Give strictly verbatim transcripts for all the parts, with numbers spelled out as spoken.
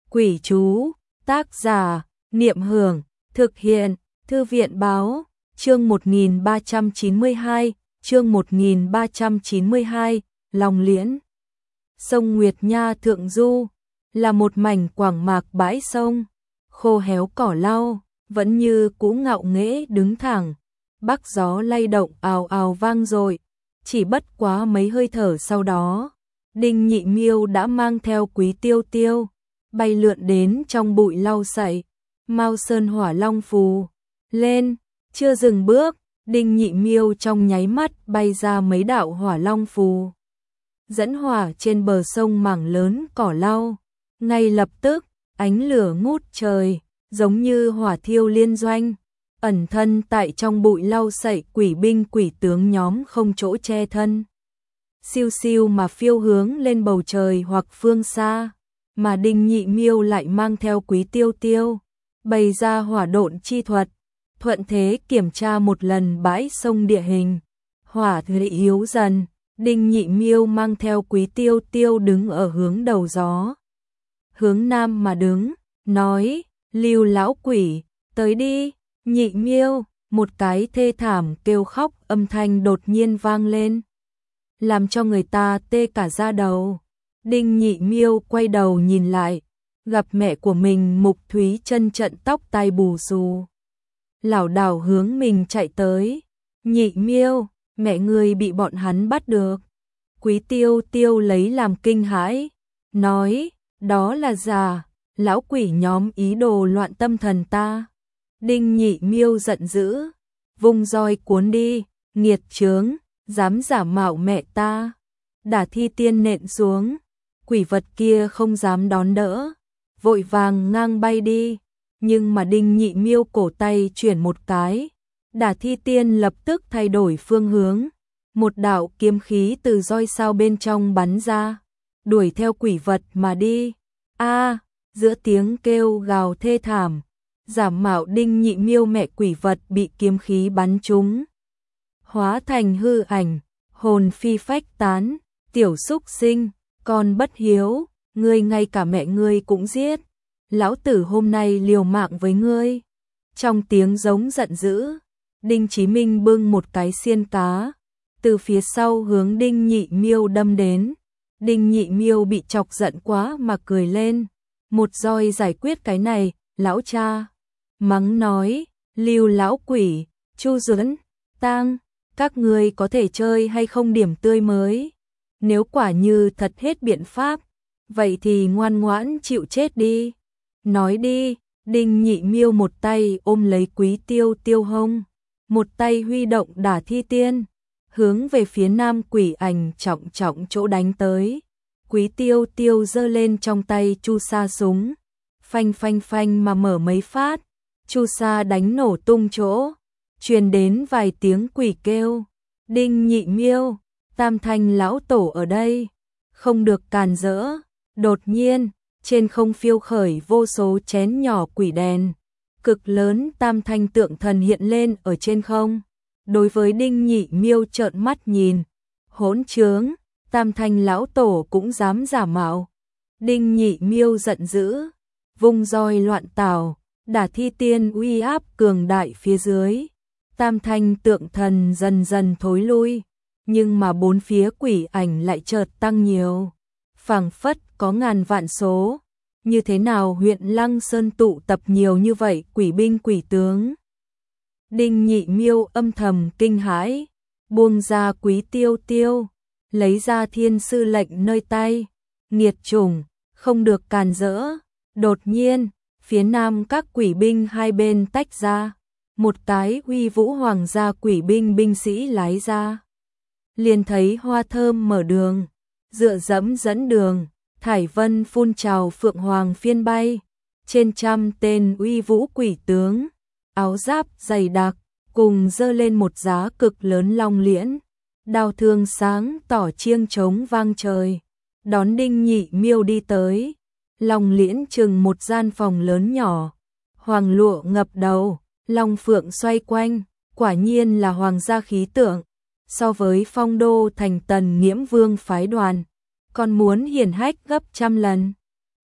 Quỷ chú, tác giả, Niệm Hưởng, thực hiện, Thư viện báo, chương một nghìn ba trăm chín mươi hai, chương một nghìn ba trăm chín mươi hai, Long Liễn. Sông Nguyệt Nha Thượng Du, là một mảnh quảng mạc bãi sông, khô héo cỏ lau, vẫn như cũ ngạo nghễ đứng thẳng, bắc gió lay động ào ào vang dội, chỉ bất quá mấy hơi thở sau đó, Đinh Nhị Miêu đã mang theo Quý Tiêu Tiêu, bay lượn đến trong bụi lau sậy, Mao Sơn Hỏa Long phù lên, chưa dừng bước, Đinh Nhị Miêu trong nháy mắt bay ra mấy đạo hỏa long phù, dẫn hỏa trên bờ sông mảng lớn cỏ lau, ngay lập tức, ánh lửa ngút trời, giống như hỏa thiêu liên doanh, ẩn thân tại trong bụi lau sậy quỷ binh quỷ tướng nhóm không chỗ che thân. Siêu siêu mà phiêu hướng lên bầu trời hoặc phương xa, mà Đinh Nhị Miêu lại mang theo Quý Tiêu Tiêu, bày ra hỏa độn chi thuật, thuận thế kiểm tra một lần bãi sông địa hình. Hỏa thủy yếu dần, Đinh Nhị Miêu mang theo Quý Tiêu Tiêu đứng ở hướng đầu gió. Hướng nam mà đứng, nói, Lưu lão quỷ, tới đi, Nhị Miêu, một cái thê thảm kêu khóc âm thanh đột nhiên vang lên, làm cho người ta tê cả da đầu. Đinh Nhị Miêu quay đầu nhìn lại, gặp mẹ của mình Mục Thúy Chân trận tóc tai bù xù, lảo đảo hướng mình chạy tới. Nhị Miêu, mẹ ngươi bị bọn hắn bắt được. Quý Tiêu Tiêu lấy làm kinh hãi, nói, đó là giả, lão quỷ nhóm ý đồ loạn tâm thần ta. Đinh Nhị Miêu giận dữ, vung roi cuốn đi, nghiệt chướng, dám giả mạo mẹ ta. Đả Thi Tiên nện xuống, quỷ vật kia không dám đón đỡ, vội vàng ngang bay đi, nhưng mà Đinh Nhị Miêu cổ tay chuyển một cái, Đả Thi Tiên lập tức thay đổi phương hướng, một đạo kiếm khí từ roi sao bên trong bắn ra, đuổi theo quỷ vật mà đi. A, giữa tiếng kêu gào thê thảm, giả mạo Đinh Nhị Miêu mẹ quỷ vật bị kiếm khí bắn trúng, hóa thành hư ảnh, hồn phi phách tán. Tiểu súc sinh, con bất hiếu, ngươi ngay cả mẹ ngươi cũng giết, lão tử hôm nay liều mạng với ngươi. Trong tiếng giống giận dữ, Đinh Chí Minh bưng một cái xiên cá, từ phía sau hướng Đinh Nhị Miêu đâm đến. Đinh Nhị Miêu bị chọc giận quá mà cười lên, một roi giải quyết cái này, lão cha. Mắng nói, Lưu lão quỷ, Chu Duẫn, Tang, các ngươi có thể chơi hay không điểm tươi mới? Nếu quả như thật hết biện pháp, vậy thì ngoan ngoãn chịu chết đi. Nói đi, Đinh Nhị Miêu một tay ôm lấy Quý Tiêu Tiêu hông, một tay huy động Đả Thi Tiên, hướng về phía nam quỷ ảnh trọng trọng chỗ đánh tới. Quý Tiêu Tiêu giơ lên trong tay chu sa súng, phanh phanh phanh mà mở mấy phát, chu sa đánh nổ tung chỗ, truyền đến vài tiếng quỷ kêu. Đinh Nhị Miêu, Tam Thanh lão tổ ở đây, không được càn rỡ. Đột nhiên, trên không phiêu khởi vô số chén nhỏ quỷ đèn, cực lớn Tam Thanh tượng thần hiện lên ở trên không. Đối với Đinh Nhị Miêu trợn mắt nhìn, hỗn trướng, Tam Thanh lão tổ cũng dám giả mạo. Đinh Nhị Miêu giận dữ, vung roi loạn tảo, Đả Thi Tiên uy áp cường đại phía dưới, Tam Thanh tượng thần dần dần thối lui. Nhưng mà bốn phía quỷ ảnh lại chợt tăng nhiều, phảng phất có ngàn vạn số. Như thế nào huyện Lăng Sơn tụ tập nhiều như vậy quỷ binh quỷ tướng? Đinh Nhị Miêu âm thầm kinh hãi, buông ra Quý Tiêu Tiêu, lấy ra thiên sư lệnh nơi tay, nghiệt chủng, không được càn rỡ. Đột nhiên, phía nam các quỷ binh hai bên tách ra, một cái uy vũ hoàng gia quỷ binh binh sĩ lái ra. Liền thấy hoa thơm mở đường, dựa dẫm dẫn đường, thải vân phun trào phượng hoàng phiên bay, trên trăm tên uy vũ quỷ tướng, áo giáp dày đặc, cùng dơ lên một giá cực lớn long liễn, đao thương sáng tỏ chiêng trống vang trời, đón Đinh Nhị Miêu đi tới. Long liễn chừng một gian phòng lớn nhỏ, hoàng lụa ngập đầu, long phượng xoay quanh, quả nhiên là hoàng gia khí tượng. So với Phong Đô thành Tần Nghiễm Vương phái đoàn, còn muốn hiển hách gấp trăm lần.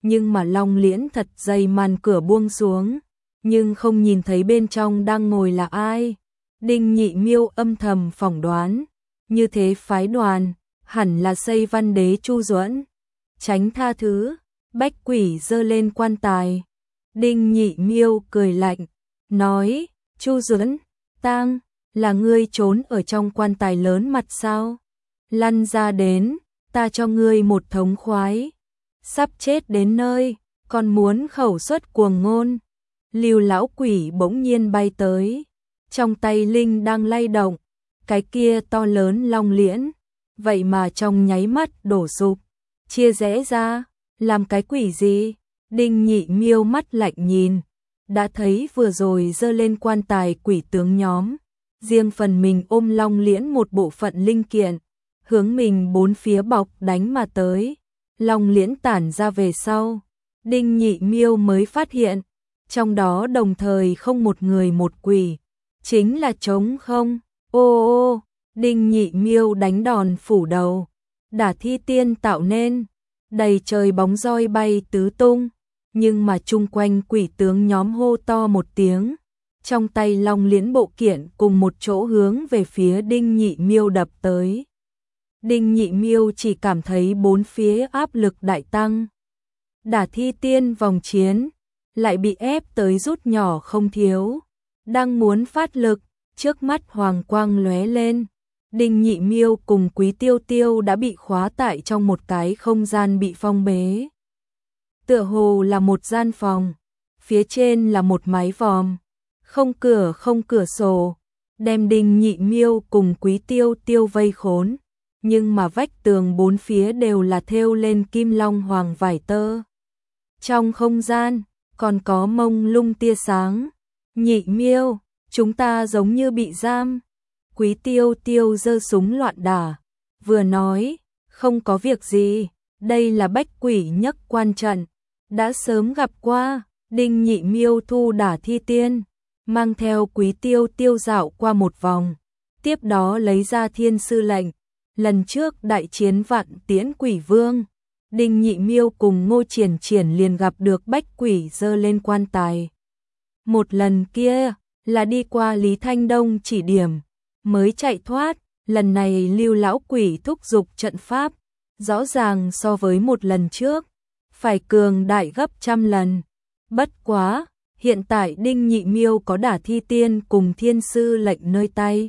nhưng mà Long Liễn thật dày màn cửa buông xuống, nhưng không nhìn thấy bên trong đang ngồi là ai. Đinh Nhị Miêu âm thầm phỏng đoán, như thế phái đoàn, hẳn là Xây Văn Đế Chu Duẫn. Tránh tha thứ, Bách Quỷ giơ lên quan tài. Đinh Nhị Miêu cười lạnh, nói, Chu Duẫn, tang, là ngươi trốn ở trong quan tài lớn mặt sao? Lăn ra đến, ta cho ngươi một thống khoái. Sắp chết đến nơi, còn muốn khẩu suất cuồng ngôn. Lưu lão quỷ bỗng nhiên bay tới, trong tay linh đang lay động, cái kia to lớn long liễn, vậy mà trong nháy mắt đổ sụp, chia rẽ ra, làm cái quỷ gì? Đinh Nhị Miêu mắt lạnh nhìn, đã thấy vừa rồi giơ lên quan tài quỷ tướng nhóm, riêng phần mình ôm long liễn một bộ phận linh kiện, hướng mình bốn phía bọc đánh mà tới. Long liễn tản ra về sau, Đinh Nhị Miêu mới phát hiện, trong đó đồng thời không một người một quỷ, chính là trống không. Ô ô, Đinh Nhị Miêu đánh đòn phủ đầu, Đả Thi Tiên tạo nên, đầy trời bóng roi bay tứ tung, nhưng mà chung quanh quỷ tướng nhóm hô to một tiếng, trong tay long liễn bộ kiện cùng một chỗ hướng về phía Đinh Nhị Miêu đập tới. Đinh Nhị Miêu chỉ cảm thấy bốn phía áp lực đại tăng. Đả Thi Tiên vòng chiến, lại bị ép tới rút nhỏ không thiếu. Đang muốn phát lực, trước mắt hoàng quang lóe lên. Đinh Nhị Miêu cùng Quý Tiêu Tiêu đã bị khóa tại trong một cái không gian bị phong bế. Tựa hồ là một gian phòng, phía trên là một mái vòm, không cửa không cửa sổ, đem Đinh Nhị Miêu cùng Quý Tiêu Tiêu vây khốn. Nhưng mà vách tường bốn phía đều là thêu lên kim long hoàng vải tơ. Trong không gian, còn có mông lung tia sáng. Nhị Miêu, chúng ta giống như bị giam. Quý Tiêu Tiêu giơ súng loạn đả, vừa nói, không có việc gì, đây là Bách Quỷ Nhất Quan trận, đã sớm gặp qua. Đinh Nhị Miêu thu Đả Thi Tiên, mang theo Quý Tiêu Tiêu dạo qua một vòng, tiếp đó lấy ra Thiên Sư lệnh. Lần trước đại chiến Vạn Tiễn Quỷ Vương, Đinh Nhị Miêu cùng Ngô Triển Triển liền gặp được Bách Quỷ giơ lên quan tài. Một lần kia là đi qua Lý Thanh Đông chỉ điểm, mới chạy thoát, lần này Lưu lão quỷ thúc giục trận pháp, rõ ràng so với một lần trước, phải cường đại gấp trăm lần. Bất quá, hiện tại Đinh Nhị Miêu có Đả Thi Tiên cùng Thiên Sư lệnh nơi tay.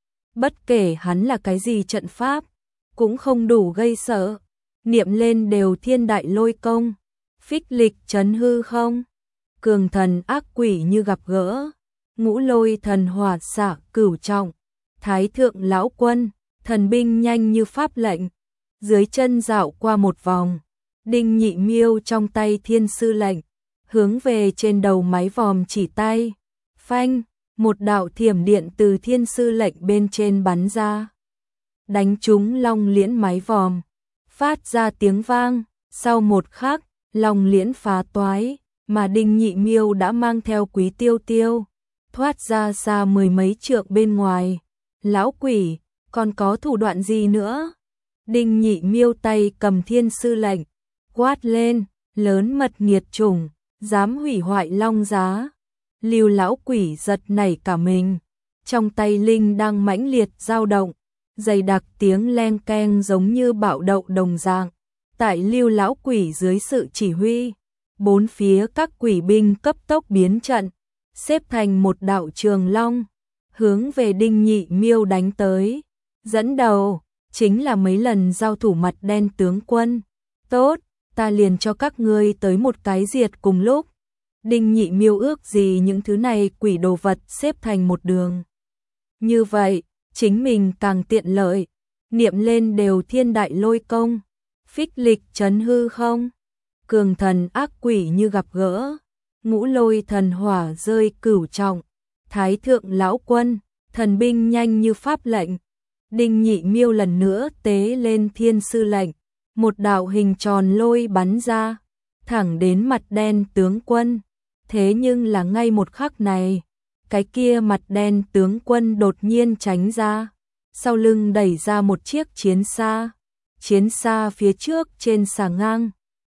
Bất kể hắn là cái gì trận pháp, cũng không đủ gây sợ. Niệm lên đều thiên đại lôi công, phích lịch chấn hư không. Cường thần ác quỷ như gặp gỡ, ngũ lôi thần hỏa xạ cửu trọng. Thái thượng lão quân, thần binh nhanh như pháp lệnh. Dưới chân dạo qua một vòng, Đinh Nhị Miêu trong tay Thiên Sư lệnh, hướng về trên đầu máy vòm chỉ tay. Phanh, một đạo thiểm điện từ Thiên Sư lệnh bên trên bắn ra, đánh trúng long liễn máy vòm, phát ra tiếng vang. Sau một khắc, long liễn phá toái, mà Đinh Nhị Miêu đã mang theo Quý Tiêu Tiêu, thoát ra xa mười mấy trượng bên ngoài. Lão quỷ, còn có thủ đoạn gì nữa? Đinh Nhị Miêu tay cầm Thiên Sư lệnh, quát lên, lớn mật nghiệt chủng, dám hủy hoại long giá. Lưu lão quỷ giật nảy cả mình, trong tay linh đang mãnh liệt dao động, dày đặc tiếng len keng giống như bạo động đồng dạng. Tại Lưu lão quỷ dưới sự chỉ huy, bốn phía các quỷ binh cấp tốc biến trận, xếp thành một đạo trường long, hướng về Đinh Nhị Miêu đánh tới. Dẫn đầu chính là mấy lần giao thủ mặt đen tướng quân. Tốt, ta liền cho các ngươi tới một cái diệt cùng lúc. Đinh Nhị Miêu ước gì những thứ này quỷ đồ vật xếp thành một đường. Như vậy, chính mình càng tiện lợi. Niệm lên đều thiên đại lôi công, phích lịch chấn hư không. Cường thần ác quỷ như gặp gỡ, ngũ lôi thần hỏa rơi cửu trọng. Thái thượng lão quân, thần binh nhanh như pháp lệnh. Đinh Nhị Miêu lần nữa tế lên Thiên Sư lệnh, một đạo hình tròn lôi bắn ra, thẳng đến mặt đen tướng quân. Thế nhưng là ngay một khắc này, cái kia mặt đen tướng quân đột nhiên tránh ra, sau lưng đẩy ra một chiếc chiến xa. Chiến xa phía trước trên xà ngang,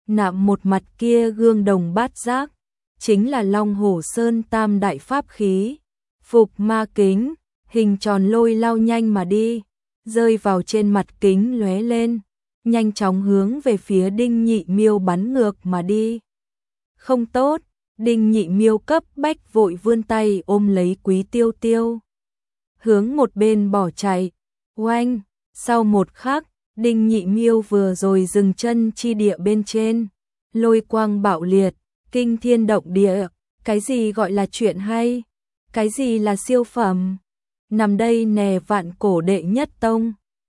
nạm một mặt kia gương đồng bát giác, chính là Long Hổ Sơn tam đại pháp khí, Phục Ma Kính, hình tròn lôi lao nhanh mà đi, rơi vào trên mặt kính lóe lên, nhanh chóng hướng về phía Đinh Nhị Miêu bắn ngược mà đi. Không tốt, Đinh Nhị Miêu cấp bách vội vươn tay ôm lấy Quý Tiêu Tiêu, hướng một bên bỏ chạy. Oanh, sau một khắc, Đinh Nhị Miêu vừa rồi dừng chân chi địa bên trên, lôi quang bạo liệt, kinh thiên động địa, cái gì gọi là chuyện hay, cái gì là siêu phẩm, nằm đây nè vạn cổ đệ nhất tông.